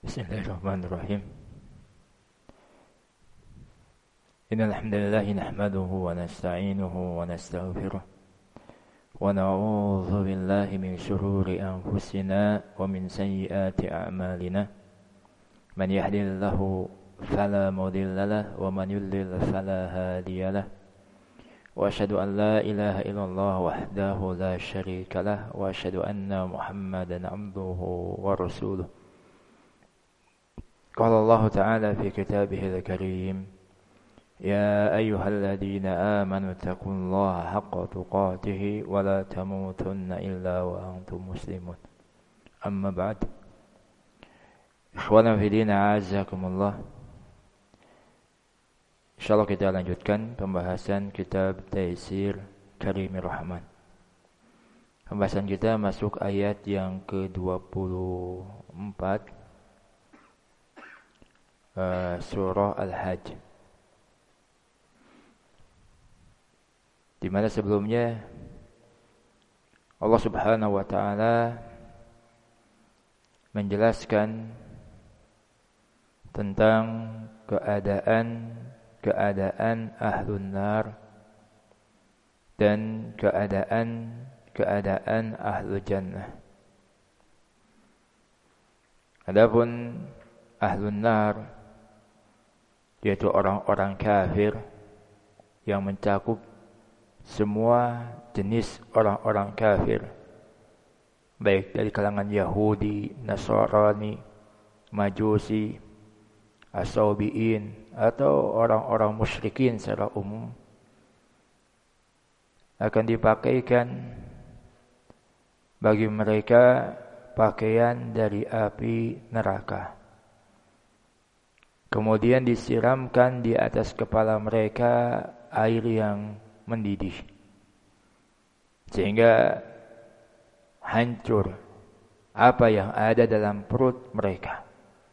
Bismillahirrahmanirrahim. Innal hamdalillah nahmaduhu wa nasta'inuhu wa nastaghfiruh wa na'udzu billahi min shururi anfusina wa min sayyiati a'malina. Man yahdihillahu fala mudilla lahu wa man yudlil fala hadiya lahu. Wa asyhadu an la ilaha illallah wahdahu la syarika lahu wa asyhadu anna Muhammadan 'abduhu wa rasuluh. Qala Allah Ta'ala fi kitabihil karim, ya ayyuhalladzina amanu taqullaha haqqa tuqatih wa la tamutunna illa wa antum muslimun. Amma ba'd. Ikhwana fi din, a'azzakumullah. Insyaallah kita lanjutkan pembahasan kitab Taisir Karimir Rahman. Pembahasan kita masuk ayat yang ke-24 surah Al-Hajj, di mana sebelumnya Allah Subhanahu wa taala menjelaskan tentang keadaan ahlun nar dan keadaan ahlul jannah. Adapun ahlun nar yaitu orang-orang kafir yang mencakup semua jenis orang-orang kafir, baik dari kalangan Yahudi, Nasrani, Majusi, Asabiin, atau orang-orang musyrikin secara umum, akan dipakaikan bagi mereka pakaian dari api neraka. Kemudian disiramkan di atas kepala mereka air yang mendidih, sehingga hancur apa yang ada dalam perut mereka.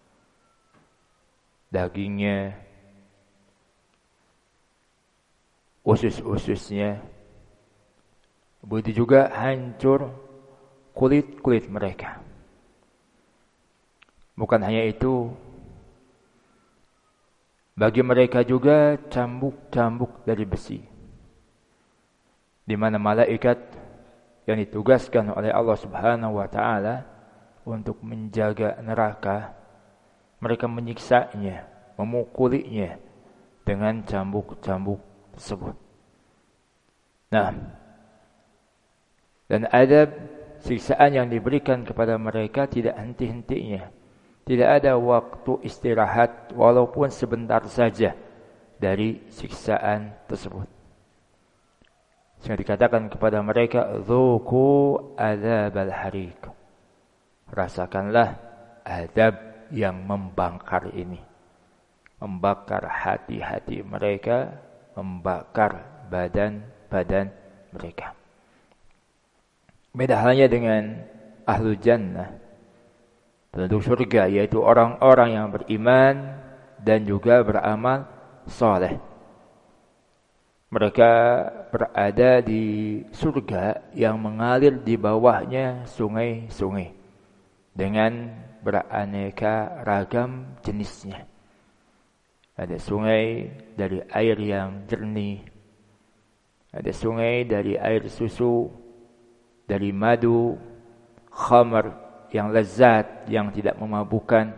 Dagingnya, usus-ususnya, begitu juga hancur kulit-kulit mereka. Bukan hanya itu, bagi mereka juga cambuk-cambuk dari besi, di mana malaikat yang ditugaskan oleh Allah Subhanahu wa taala untuk menjaga neraka, mereka menyiksanya, memukulinya dengan cambuk-cambuk tersebut. Nah, dan adab siksaan yang diberikan kepada mereka tidak henti-hentinya. Tidak ada waktu istirahat walaupun sebentar saja dari siksaan tersebut. Sehingga dikatakan kepada mereka, dzuqu adzabal hariq. Rasakanlah azab yang membakar ini. Membakar hati-hati mereka, membakar badan-badan mereka. Beda halnya dengan ahlul jannah, penduduk surga, yaitu orang-orang yang beriman dan juga beramal saleh. Mereka berada di surga yang mengalir di bawahnya sungai-sungai dengan beraneka ragam jenisnya. Ada sungai dari air yang jernih, ada sungai dari air susu, dari madu, khamar yang lezat, yang tidak memabukkan.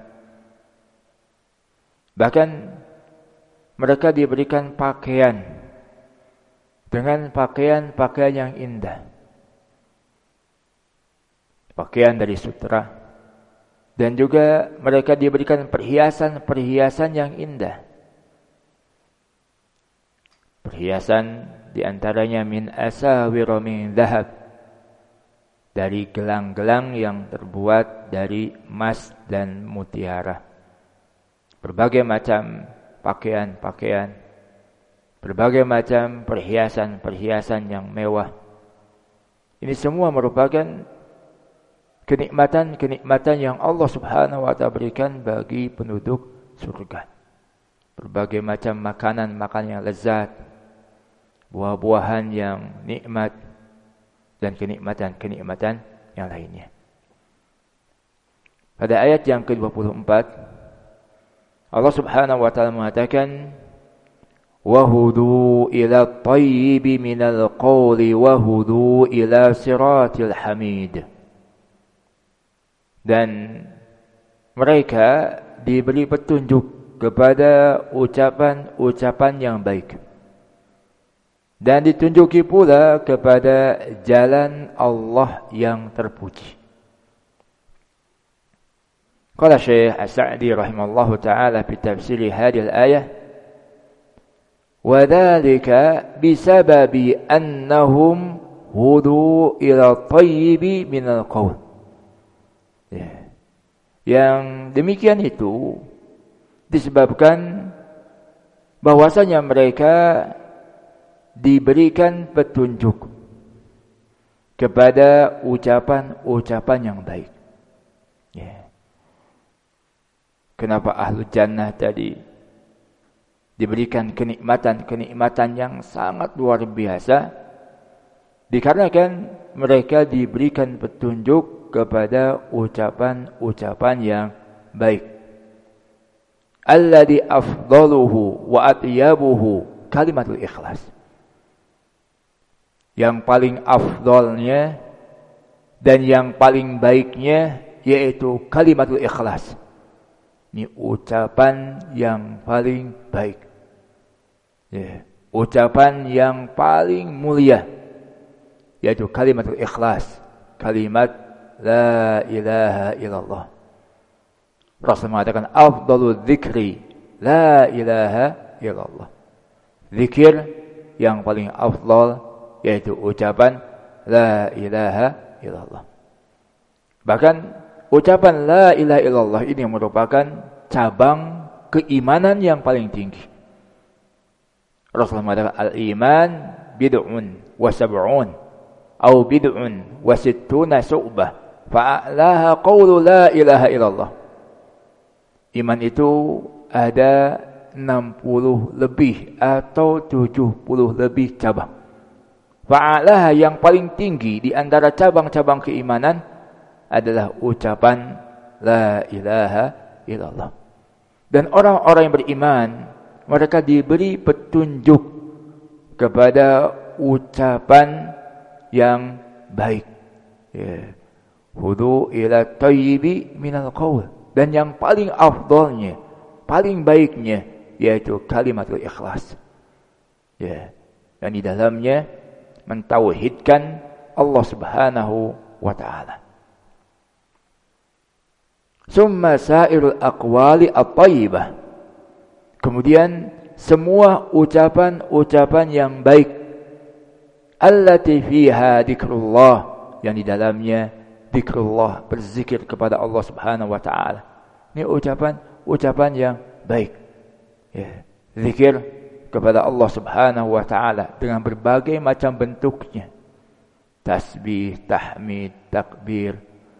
Bahkan mereka diberikan pakaian dengan pakaian-pakaian yang indah, pakaian dari sutra, dan juga mereka diberikan perhiasan-perhiasan yang indah. Perhiasan diantaranya min asawira min dhahab, dari gelang-gelang yang terbuat dari emas dan mutiara. Berbagai macam pakaian-pakaian, berbagai macam perhiasan-perhiasan yang mewah. Ini semua merupakan kenikmatan-kenikmatan yang Allah Subhanahu wa taala berikan bagi penduduk surga. Berbagai macam makanan-makanan yang lezat, buah-buahan yang nikmat, dan kenikmatan-kenikmatan yang lainnya. Pada ayat yang ke-24 Allah Subhanahu wa taala mengatakan wahudu ila at-tayyibi minal qawli wahudu ila siratil hamid. Dan mereka diberi petunjuk kepada ucapan-ucapan yang baik. Dan ditunjuki pula kepada jalan Allah yang terpuji. Qala Syekh As-Sa'di rahimallahu ta'ala fi tafsir hadhihi al-ayah wa dzalika bisababi annahum hudu ila thayyibi min al-qawl. Yang demikian itu disebabkan bahwasanya mereka diberikan petunjuk kepada ucapan-ucapan yang baik. Kenapa ahlu jannah tadi diberikan kenikmatan-kenikmatan yang sangat luar biasa? Dikarenakan mereka diberikan petunjuk kepada ucapan-ucapan yang baik. Alladhi afdaluhu wa atyabuhu kalimatul ikhlas. Yang paling afdalnya dan yang paling baiknya yaitu kalimatul ikhlas. Ini ucapan yang paling baik. Ucapan yang paling mulia yaitu kalimatul ikhlas. Kalimat la ilaha illallah. Rasul mengatakan afdalul dzikri la ilaha illallah. Zikir yang paling afdal yaitu ucapan la ilaha illallah. Bahkan ucapan la ilaha illallah ini merupakan cabang keimanan yang paling tinggi. Rasulullah mengatakan al-iman bid'un wa sab'un atau bid'un wa sittuna syu'bah fa'alaha qawlu la ilaha illallah. Iman itu ada 60 lebih atau 70 lebih cabang. Fa'alaha yang paling tinggi di antara cabang-cabang keimanan adalah ucapan la ilaha illallah. Dan orang-orang yang beriman, mereka diberi petunjuk kepada ucapan yang baik. Hudu ila tayyibi minal qawl. Dan yang paling afdalnya, paling baiknya yaitu kalimatul ikhlas. Dan di dalamnya mentauhidkan Allah Subhanahu wa taala. Summa sairul aqwali at-thayyibah. Kemudian semua ucapan-ucapan yang baik allati fiha dzikrullah, yang di dalamnya dzikrullah, berzikir kepada Allah Subhanahu wa taala. Ini ucapan yang baik. Zikir kepada Allah Subhanahu wa taala dengan berbagai macam bentuknya. Tasbih, tahmid, takbir,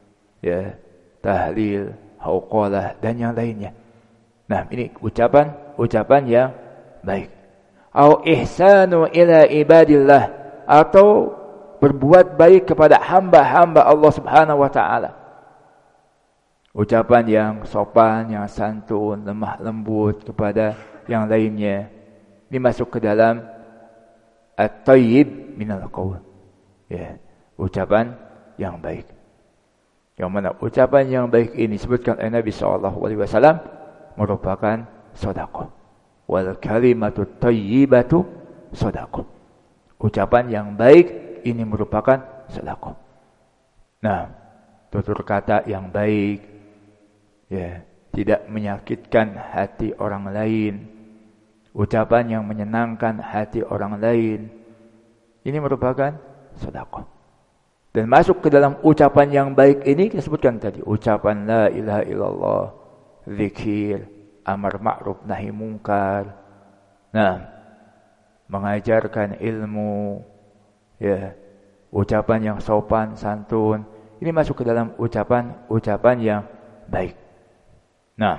tahlil, hauqalah dan yang lainnya. Nah, ini ucapan yang baik. Au ihsanu ila ibadillah, atau berbuat baik kepada hamba-hamba Allah Subhanahu wa taala. Ucapan yang sopan, yang santun, lemah lembut kepada yang lainnya. Ini masuk ke dalam at-tayyib minal qawl. Ucapan yang baik. Yang mana ucapan yang baik ini disebutkan oleh Nabi SAW merupakan sedekah. Wal kalimatu thayyibatu sedekah. Ucapan yang baik ini merupakan sedekah. Nah, tutur kata yang baik, tidak menyakitkan hati orang lain, ucapan yang menyenangkan hati orang lain, ini merupakan sedekah. Dan masuk ke dalam ucapan yang baik ini kita sebutkan tadi, ucapan la ilaha illallah, zikir, amar ma'ruf nahi mungkar. Nah, mengajarkan ilmu, ucapan yang sopan, santun, ini masuk ke dalam ucapan yang baik. Nah,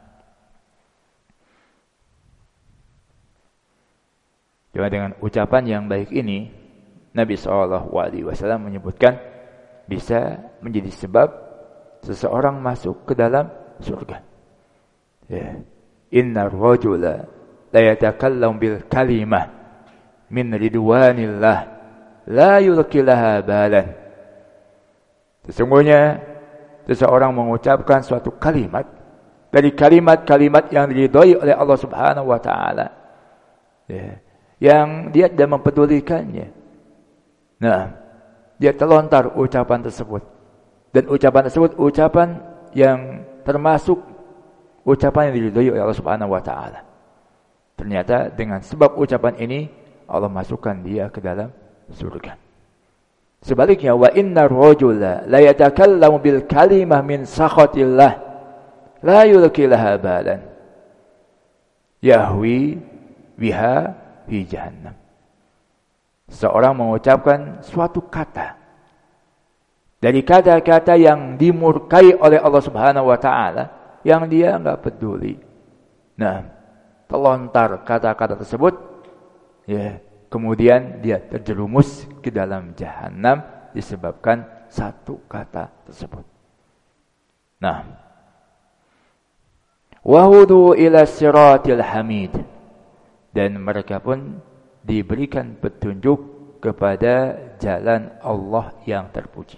juga dengan ucapan yang baik ini Nabi SAW menyebutkan bisa menjadi sebab seseorang masuk ke dalam surga. Ya. Innar rajula la yatakallam bil kalimah min ridwanillah la yulqi laha balan. Sesungguhnya seseorang mengucapkan suatu kalimat dari kalimat-kalimat yang diridhoi oleh Allah Subhanahu wa taala. Ya. Yang dia tidak mempedulikannya. Nah, dia terlontar ucapan tersebut. Dan ucapan tersebut ucapan yang termasuk ucapan yang diridhoi oleh Allah Subhanahu wa taala. Ternyata dengan sebab ucapan ini Allah masukkan dia ke dalam surga. Sebaliknya wa innar rajula la yatakallamu bil kalimah min sakhatillah la yulqi laha balan yahwi biha fi jahannam. Seorang mengucapkan suatu kata dari kata-kata yang dimurkai oleh Allah Subhanahu wa taala yang dia enggak peduli. Nah, terlontar kata-kata tersebut, ya, kemudian dia terjerumus ke dalam jahanam disebabkan satu kata tersebut. Nah, wahudu ila siratil hamid, dan mereka pun diberikan petunjuk kepada jalan Allah yang terpuji.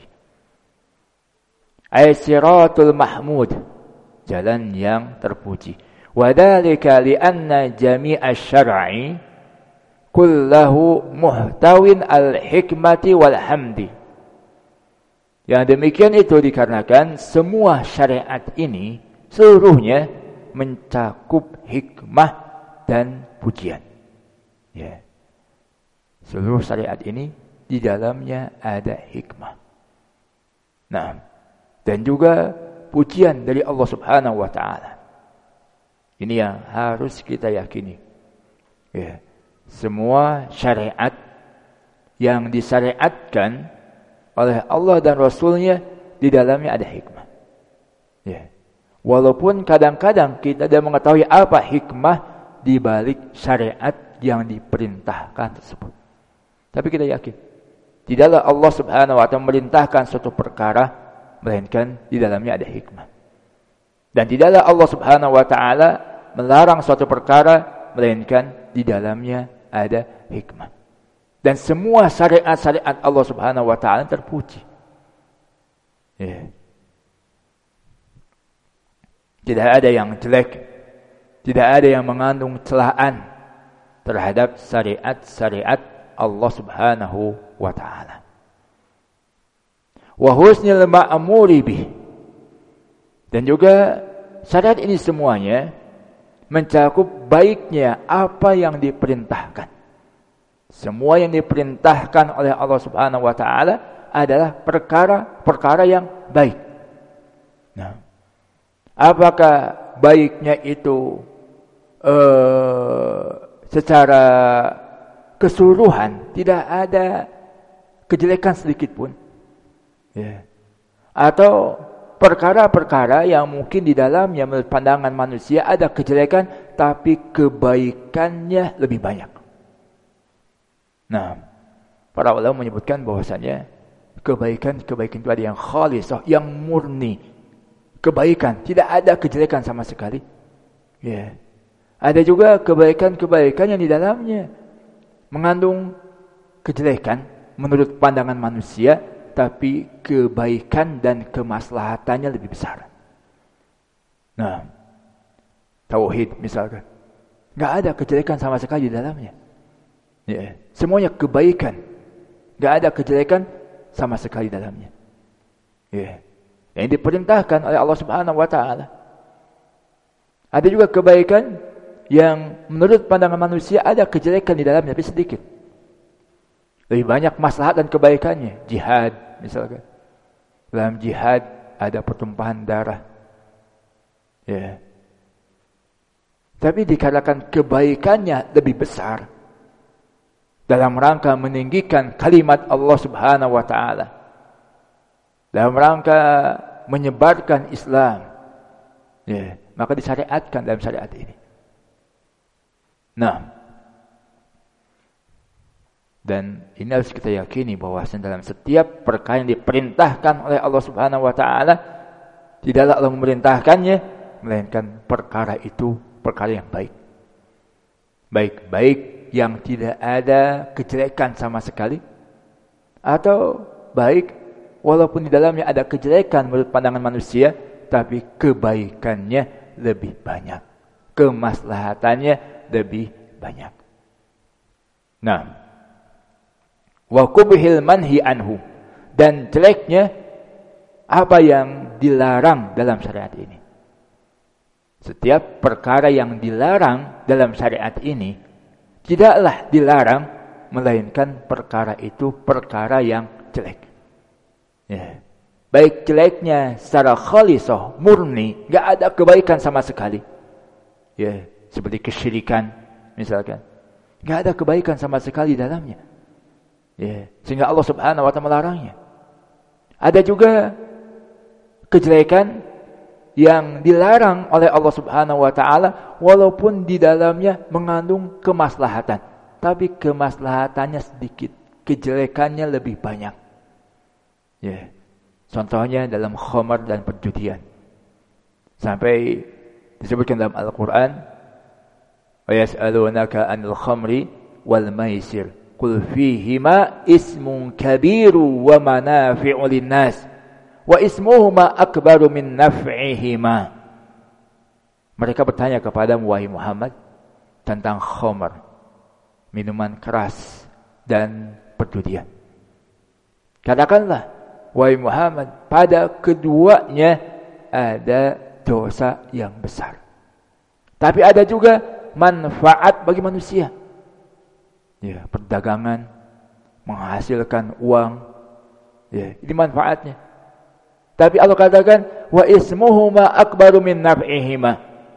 Ay siratul mahmud, jalan yang terpuji. Wadhalika lianna jami'a syar'i kullahu muhtawin al-hikmati wal hamdi. Yang demikian itu dikarenakan semua syariat ini seluruhnya mencakup hikmah dan pujian. Ya. Seluruh syariat ini di dalamnya ada hikmah. Nah, dan juga pujian dari Allah Subhanahu wa taala. Ini yang harus kita yakini. Ya. Semua syariat yang disyariatkan oleh Allah dan Rasulnya di dalamnya ada hikmah. Ya. Walaupun kadang-kadang kita tidak mengetahui apa hikmah di balik syariat yang diperintahkan tersebut. Tapi kita yakin, tidaklah Allah Subhanahu wa taala memerintahkan suatu perkara melainkan di dalamnya ada hikmah. Dan tidaklah Allah Subhanahu wa taala melarang suatu perkara melainkan di dalamnya ada hikmah. Dan semua syariat-syariat Allah Subhanahu wa taala terpuji. Ya. Tidak ada yang jelek, tidak ada yang mengandung celaan terhadap syariat-syariat Allah Subhanahu wa taala. Wa husnil ma'muri bih. Dan juga syariat ini semuanya mencakup baiknya apa yang diperintahkan. Semua yang diperintahkan oleh Allah Subhanahu wa taala adalah perkara-perkara yang baik. Nah, apakah baiknya itu secara keseluruhan tidak ada kejelekan sedikit pun, ya. Atau perkara-perkara yang mungkin di dalamnya menurut pandangan manusia ada kejelekan tapi kebaikannya lebih banyak. Nah, para ulama menyebutkan bahwasanya kebaikan-kebaikan itu ada yang khalisah, yang murni. Kebaikan, tidak ada kejelekan sama sekali. Ya. Ada juga kebaikan-kebaikan yang di dalamnya mengandung kejelekan menurut pandangan manusia, tapi kebaikan dan kemaslahatannya lebih besar. Nah, tauhid misalkan, nggak ada kejelekan sama sekali di dalamnya. Ya, semuanya kebaikan, nggak ada kejelekan sama sekali di dalamnya. Ya, yang diperintahkan oleh Allah Subhanahu wa taala. Ada juga kebaikan yang menurut pandangan manusia ada kejelekan di dalamnya, tapi sedikit. Lebih banyak maslahat dan kebaikannya. Jihad misalkan. Dalam jihad ada pertumpahan darah. Ya. Tapi dikatakan kebaikannya lebih besar dalam rangka meninggikan kalimat Allah Subhanahu wa taala. Dalam rangka menyebarkan Islam. Ya, maka disyariatkan dalam syariat ini. Nah, dan ini harus kita yakini bahwa dalam setiap perkara yang diperintahkan oleh Allah Subhanahu wa taala Tidaklah Allah memerintahkannya, melainkan perkara itu perkara yang baik. Baik yang tidak ada kejelekan sama sekali, atau baik walaupun di dalamnya ada kejelekan menurut pandangan manusia, tapi kebaikannya lebih banyak, kemaslahatannya lebih banyak. Nah, wa kubhil manhi anhu, dan jeleknya apa yang dilarang dalam syariat ini. Setiap perkara yang dilarang dalam syariat ini tidaklah dilarang, melainkan perkara itu perkara yang jelek. Ya. Baik jeleknya secara khalisah, murni, enggak ada kebaikan sama sekali. Ya, seperti kesyirikan misalkan. Enggak ada kebaikan sama sekali dalamnya. Ya, sehingga Allah Subhanahu wa taala melarangnya. Ada juga kejelekan yang dilarang oleh Allah Subhanahu wa taala walaupun di dalamnya mengandung kemaslahatan, tapi kemaslahatannya sedikit, kejelekannya lebih banyak. Ya. Contohnya dalam khamar dan perjudian. Sampai disebutkan dalam Al-Qur'an, "Wa yas'alunaka 'anil khamri wal maisir, qul fihima ismun kabiru wa manafi'u lin-nas, wa ismuhuma akbaru min naf'ihima." Mereka bertanya kepadamu wahai Muhammad tentang khamar, minuman keras dan perjudian. Katakanlah wahai Muhammad, pada keduanya ada dosa yang besar, tapi ada juga manfaat bagi manusia. Ya, perdagangan menghasilkan uang. Ya, ini manfaatnya. Tapi Allah katakan wa ismuhuma akbaru min naf'ihima.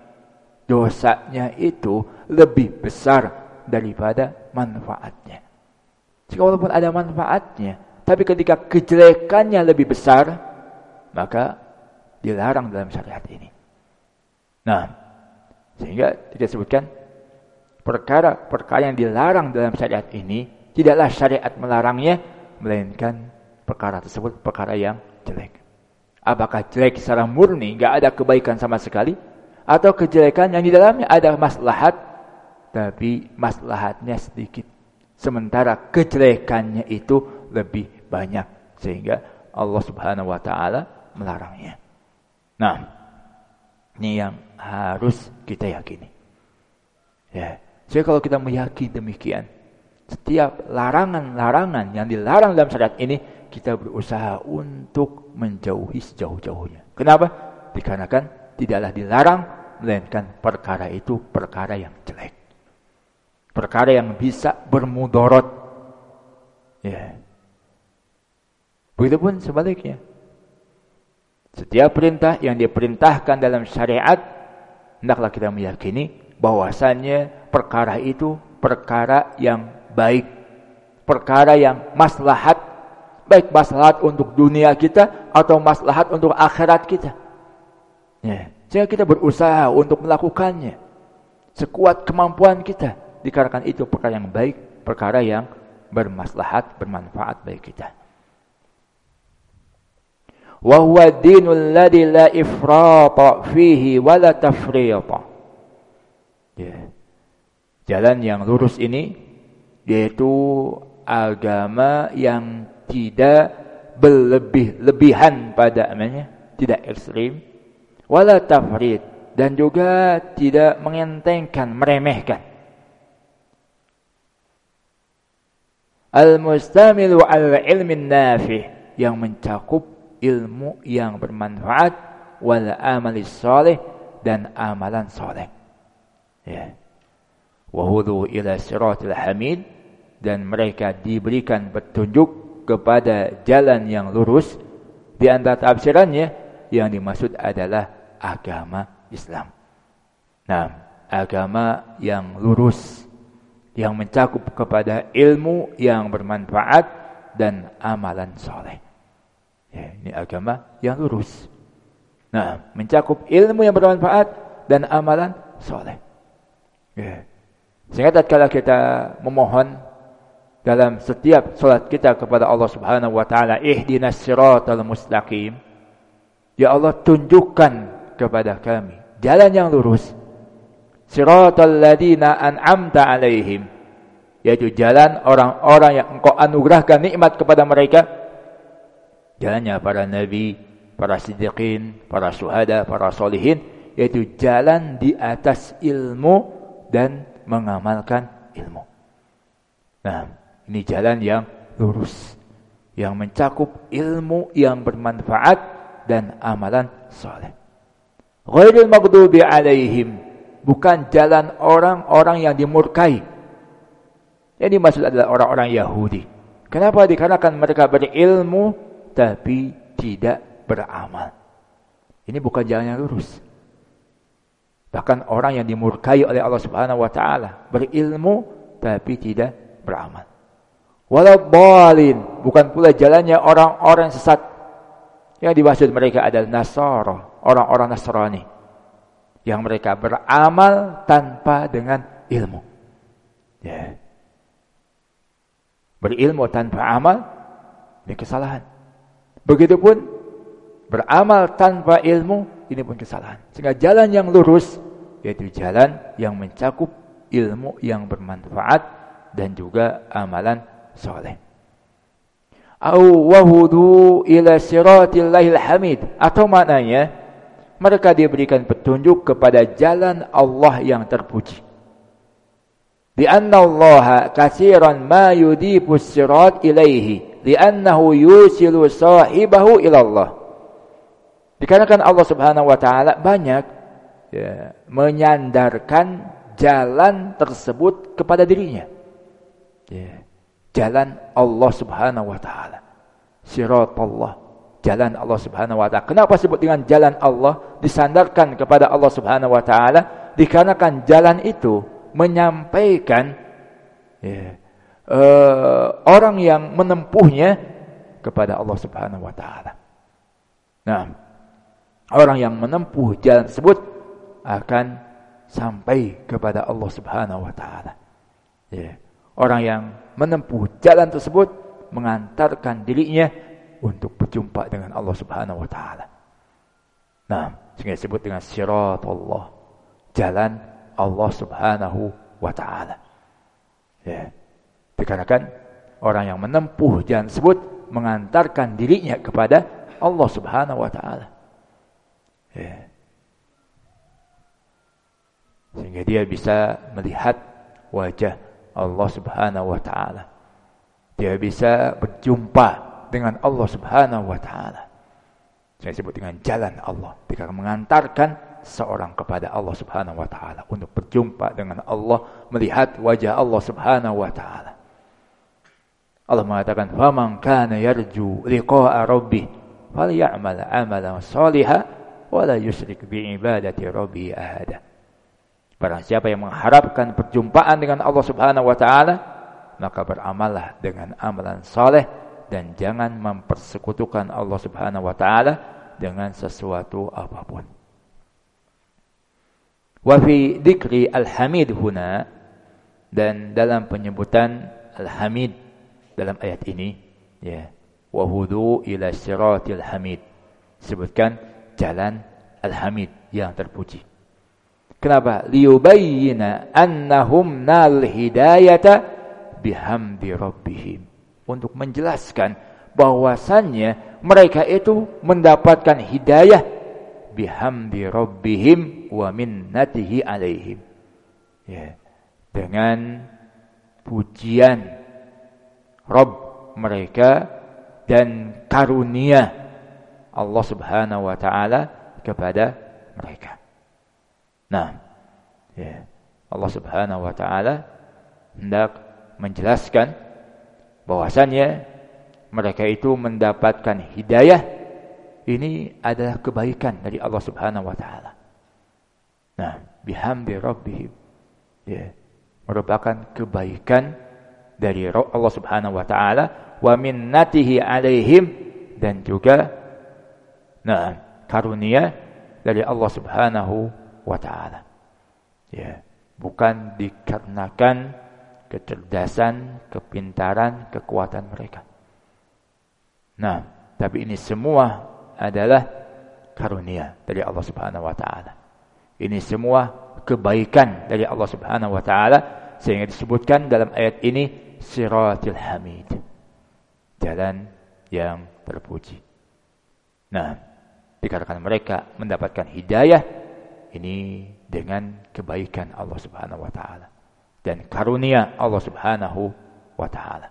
Dosanya itu lebih besar daripada manfaatnya. Jika walaupun ada manfaatnya, tapi ketika kejelekannya lebih besar, maka dilarang dalam syariat ini. Nah, sehingga disebutkan perkara-perkara yang dilarang dalam syariat ini, tidaklah syariat melarangnya, melainkan perkara tersebut perkara yang jelek. Apakah jelek secara murni, enggak ada kebaikan sama sekali, atau kejelekan yang di dalamnya ada maslahat, tapi maslahatnya sedikit, sementara kejelekannya itu lebih banyak, sehingga Allah Subhanahu wa taala melarangnya. Nah, ini yang harus kita yakini. Ya, jadi kalau kita meyakini demikian, setiap larangan-larangan yang dilarang dalam syariat ini, kita berusaha untuk menjauhi sejauh-jauhnya. Kenapa? Dikarenakan tidaklah dilarang, melainkan perkara itu perkara yang jelek, perkara yang bisa bermudarat. Ya. Begitupun sebaliknya. Setiap perintah yang diperintahkan dalam syariat, hendaklah kita meyakini bahwasannya perkara itu perkara yang baik, perkara yang maslahat, baik maslahat untuk dunia kita atau maslahat untuk akhirat kita. Ya, sehingga kita berusaha untuk melakukannya sekuat kemampuan kita, dikarenakan itu perkara yang baik, perkara yang bermaslahat, bermanfaat bagi kita. Wa huwa dinul ladzi la ifrata fihi wa la tafrita. Ya. Jalan yang lurus ini yaitu agama yang tidak berlebih-lebihan pada amalnya, tidak ekstrim, wala tafrit, dan juga tidak mengentengkan, meremehkan. Al-mustamilu al-ilmin nafi', yang mencakup ilmu yang bermanfaat, wal amalis salih, dan amalan saleh. Ya. Wa hudu ila siratil hamid, dan mereka diberikan petunjuk kepada jalan yang lurus. Di antara tafsirannya yang dimaksud adalah agama Islam. Nah, agama yang lurus yang mencakup kepada ilmu yang bermanfaat dan amalan saleh. Ya, ini agama yang lurus. Nah, mencakup ilmu yang bermanfaat dan amalan saleh. Ya. Sehingga tatkala kita memohon dalam setiap salat kita kepada Allah Subhanahu wa taala, ihdinas siratal mustaqim, Ya Allah, tunjukkan kepada kami jalan yang lurus. Siratal ladzina an'amta 'alaihim, yaitu jalan orang-orang yang Engkau anugerahkan nikmat kepada mereka. Jalannya para nabi, para siddiqin, para syuhada, para sholihin, yaitu jalan di atas ilmu dan mengamalkan ilmu. Nah, ini jalan yang lurus, yang mencakup ilmu yang bermanfaat dan amalan saleh. Ghairil maghdubi alaihim, bukan jalan orang-orang yang dimurkai. Yang dimaksud adalah orang-orang Yahudi. Kenapa? Dikarenakan mereka berilmu tapi tidak beramal. Ini bukan jalan yang lurus. Bahkan orang yang dimurkai oleh Allah Subhanahu wa taala, berilmu tapi tidak beramal. Walau dhalin, bukan pula jalannya orang-orang sesat. Yang dimaksud mereka adalah Nasara, orang-orang Nasrani, yang mereka beramal tanpa dengan ilmu. Ya. Berilmu tanpa amal, ini kesalahan. Begitupun beramal tanpa ilmu, ini pun kesalahan. Sehingga jalan yang lurus, yaitu jalan yang mencakup ilmu yang bermanfaat dan juga amalan soleh. Au wahudu ila siratillahil hamid, atau maknanya mereka diberikan petunjuk kepada jalan Allah yang terpuji. Lianna Allah katsiran ma yudifu sirat ilaihi liannahu yusilu sahibahu ila Allah. Dikarenakan Allah Subhanahu wa taala banyak menyandarkan jalan tersebut kepada dirinya. Jalan Allah Subhanahu wa taala. Siratullah, jalan Allah Subhanahu wa taala. Kenapa sebut dengan jalan Allah, disandarkan kepada Allah Subhanahu wa taala? Dikarenakan jalan itu menyampaikan orang yang menempuhnya kepada Allah Subhanahu wa taala. Nah, orang yang menempuh jalan tersebut akan sampai kepada Allah Subhanahu wa taala. Orang yang menempuh jalan tersebut mengantarkan dirinya untuk berjumpa dengan Allah Subhanahu wa taala. Nah, sehingga disebut dengan siratullah, jalan Allah Subhanahu wa taala. Dikarenakan orang yang menempuh jalan tersebut mengantarkan dirinya kepada Allah Subhanahu wa taala. Sehingga dia bisa melihat wajah Allah Subhanahu wa taala. Dia bisa berjumpa dengan Allah Subhanahu wa taala. Saya sebut dengan jalan Allah, dikarenakan mengantarkan seorang kepada Allah Subhanahu wa taala untuk berjumpa dengan Allah, melihat wajah Allah Subhanahu wa taala. Allah mengatakan, "Faman kana yarju liqa'a rabbih falyamal 'amalan shalihan wa la yusyrik bi ibadati rabbih ahada." Barang siapa yang mengharapkan perjumpaan dengan Allah Subhanahu wa taala, maka beramallah dengan amalan saleh dan jangan mempersekutukan Allah Subhanahu wa taala dengan sesuatu apapun. Wa fi dzikri al-hamid huna, dan dalam penyebutan al-hamid dalam ayat ini, wa hudu ila siratil hamid, sebutkan jalan al-hamid yang terpuji. Kenapa? Liyubayyina annahum nal hidayata bihamdi rabbihim, untuk menjelaskan bahwasannya mereka itu mendapatkan hidayah bihamdi rabbihim wa minnatihi alaihim, dengan pujian Rabb mereka dan karunia Allah Subhanahu wa taala kepada mereka. Nah, Allah Subhanahu wa taala hendak menjelaskan bahwasannya mereka itu mendapatkan hidayah, ini adalah kebaikan dari Allah Subhanahu wa taala. Nah, bihamdi rabbihim, merupakan kebaikan dari Allah Subhanahu wa taala, wa minnatihi alaihim, dan juga karunia dari Allah Subhanahu wa taala. Bukan dikarenakan kecerdasan, kepintaran, kekuatan mereka. Nah, tapi ini semua adalah karunia dari Allah Subhanahu wa taala. Ini semua kebaikan dari Allah Subhanahu wa taala sehingga disebutkan dalam ayat ini siratil hamid. Jalan yang terpuji. Nah, dikarenakan mereka mendapatkan hidayah ini dengan kebaikan Allah Subhanahu wa taala dan karunia Allah Subhanahu wa taala.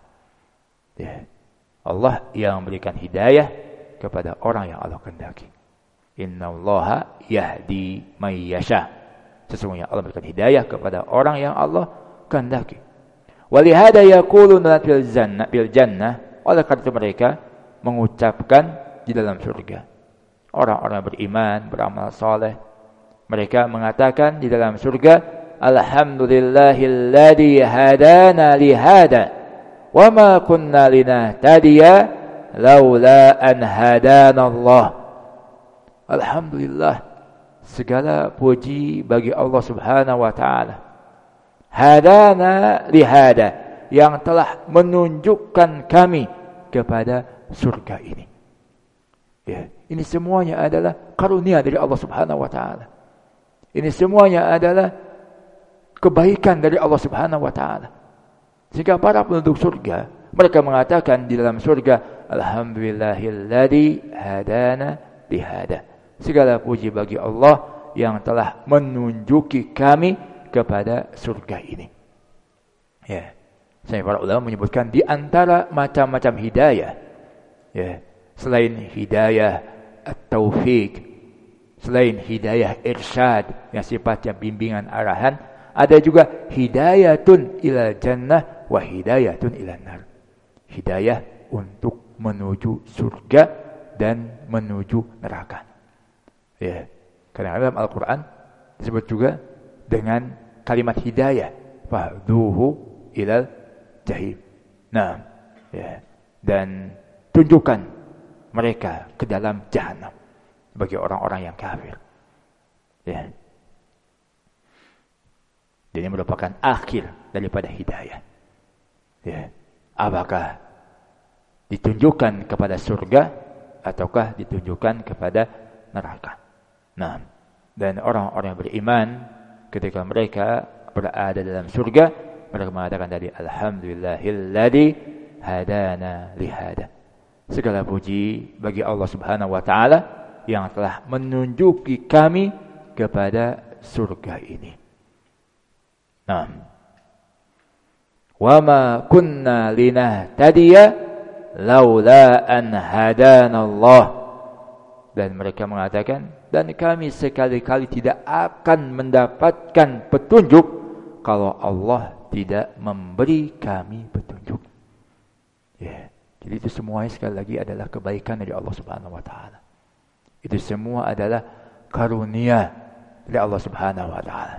Ya. Allah yang memberikan hidayah kepada orang yang Allah kehendaki. Innallaha yahdi may yasha. Sesungguhnya Allah memberikan hidayah kepada orang yang Allah kehendaki. Walihada yaquluna bil jannah, oleh karena itu mereka mengucapkan di dalam surga. Orang-orang beriman, beramal saleh, mereka mengatakan di dalam surga, alhamdulillahilladzi hadana li hada wa ma kunna linahtadiya laula an hadana Allah. Alhamdulillah, segala puji bagi Allah Subhanahu wa taala. Hadana li hada, yang telah menunjukkan kami kepada surga ini. Ya, ini semuanya adalah karunia dari Allah Subhanahu wa taala. Ini semuanya adalah kebaikan dari Allah Subhanahu wa taala. Sehingga para penduduk surga, mereka mengatakan di dalam surga, alhamdulillahilladzi hadana li hada. Segala puji bagi Allah yang telah menunjuki kami kepada surga ini. Ya. Saya para ulama menyebutkan di antara macam-macam hidayah, ya, selain hidayah at-taufik, selain hidayah irsyad yang sifatnya bimbingan arahan, ada juga hidayatun ilal jannah wa hidayatun ilan nar. Hidayah untuk menuju surga dan menuju neraka. Ya. Karena dalam Al-Qur'an disebut juga dengan kalimat hidayah, fahduhu ilal jahim. Nah, ya. Dan tunjukkan mereka ke dalam jahanam bagi orang-orang yang kafir. Ya. Dan ini merupakan akhir daripada hidayah. Ya. Apakah ditunjukkan kepada surga ataukah ditunjukkan kepada neraka? Nah, dan orang-orang yang beriman ketika mereka berada dalam surga, mereka mengatakan tadi alhamdulillahilladzi hadana li hada. Segala puji bagi Allah Subhanahu wa taala yang telah menunjuki kami kepada surga ini. Nah, wa ma kunna linahtadiya laula an hadana Allah. Dan mereka mengatakan, dan kami sekali-kali tidak akan mendapatkan petunjuk kalau Allah tidak memberi kami petunjuk. Ya, jadi itu semuanya sekali lagi adalah kebaikan dari Allah Subhanahu wa taala. Itu semua adalah karunia dari Allah Subhanahu wa taala.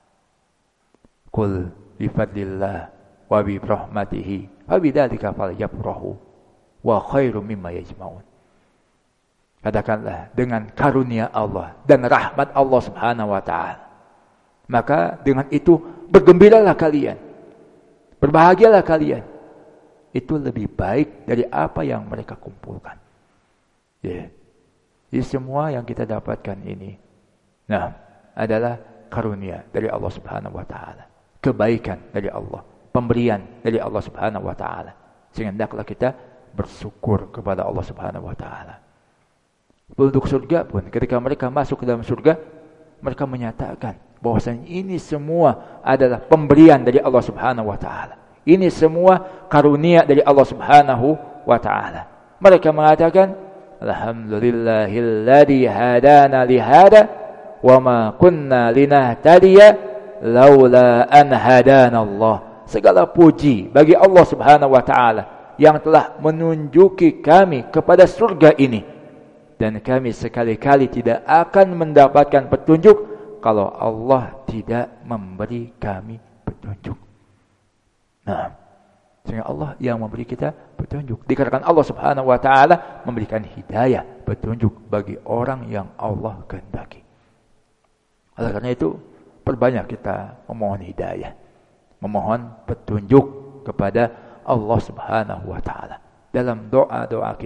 Qul bi fadlillah wa bi rahmatihi fa bidzalika falyafrahu wa khairum mimma yajma'un. Katakanlah dengan karunia Allah dan rahmat Allah Subhanahu wa taala. Maka dengan itu bergembiralah kalian. Berbahagialah kalian. Itu lebih baik dari apa yang mereka kumpulkan. Ya. Jadi semua yang kita dapatkan ini, nah, adalah karunia dari Allah Subhanahu wa taala. Kebaikan dari Allah, pemberian dari Allah Subhanahu wa taala. Sehingga hendaklah kita bersyukur kepada Allah Subhanahu wa taala. Penduduk surga pun ketika mereka masuk ke dalam surga, mereka menyatakan bahwasanya ini semua adalah pemberian dari Allah Subhanahu wa taala. Ini semua karunia dari Allah Subhanahu wa taala. Mereka mengatakan, alhamdulillahilladzi hadana li hada wa ma kunna linahtadiya laula an hadana Allah. Segala puji bagi Allah Subhanahu wa taala yang telah menunjuki kami kepada surga ini. Dan kami sekali-kali tidak akan mendapatkan petunjuk kalau Allah tidak memberi kami petunjuk. Nah, sehingga Allah yang memberi kita petunjuk. Dikarenakan Allah Subhanahu wa taala memberikan hidayah, petunjuk bagi orang yang Allah kehendaki. Oleh karena itu, perbanyak kita memohon hidayah, memohon petunjuk kepada Allah Subhanahu wa taala dalam doa-doa kita.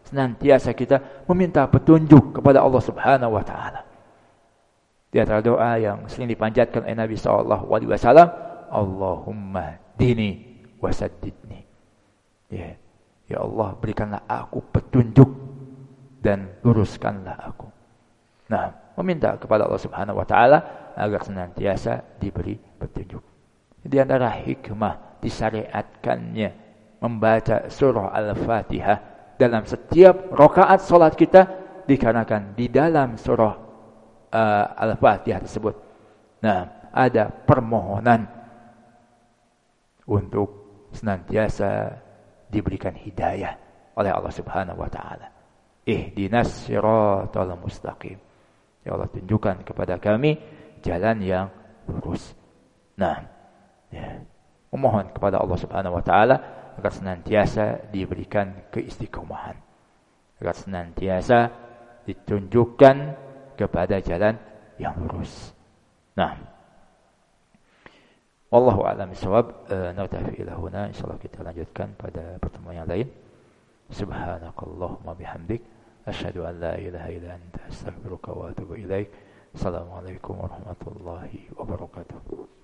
senantiasa kita meminta petunjuk kepada Allah Subhanahu wa taala. Di antara doa yang sering dipanjatkan oleh Nabi sallallahu alaihi wasallam, Allahumma dini wasaddidni. Ya Allah, berikanlah aku petunjuk dan luruskanlah aku. Nah, meminta kepada Allah Subhanahu wa taala agar senantiasa diberi petunjuk. Di antara hikmah disyariatkannya membaca surah Al-Fatihah dalam setiap rakaat salat kita dikarenakan di dalam surah Al-Fatihah tersebut, nah, ada permohonan untuk senantiasa diberikan hidayah oleh Allah Subhanahu wa taala. Ihdinas siratal mustaqim. Ya Allah, tunjukkan kepada kami jalan yang lurus. Nah, memohon kepada Allah Subhanahu wa taala agar senantiasa diberikan keistiqomahan, agar senantiasa ditunjukkan kepada jalan yang lurus. Nah, wallahu a'lam bishawab. Naktafi ila huna, insyaallah kita lanjutkan pada pertemuan yang lain. Subhanakallahumma bihamdik, asyhadu an la ilaha illa anta, astaghfiruka wa atubu ilaik. Assalamualaikum warahmatullahi wabarakatuh.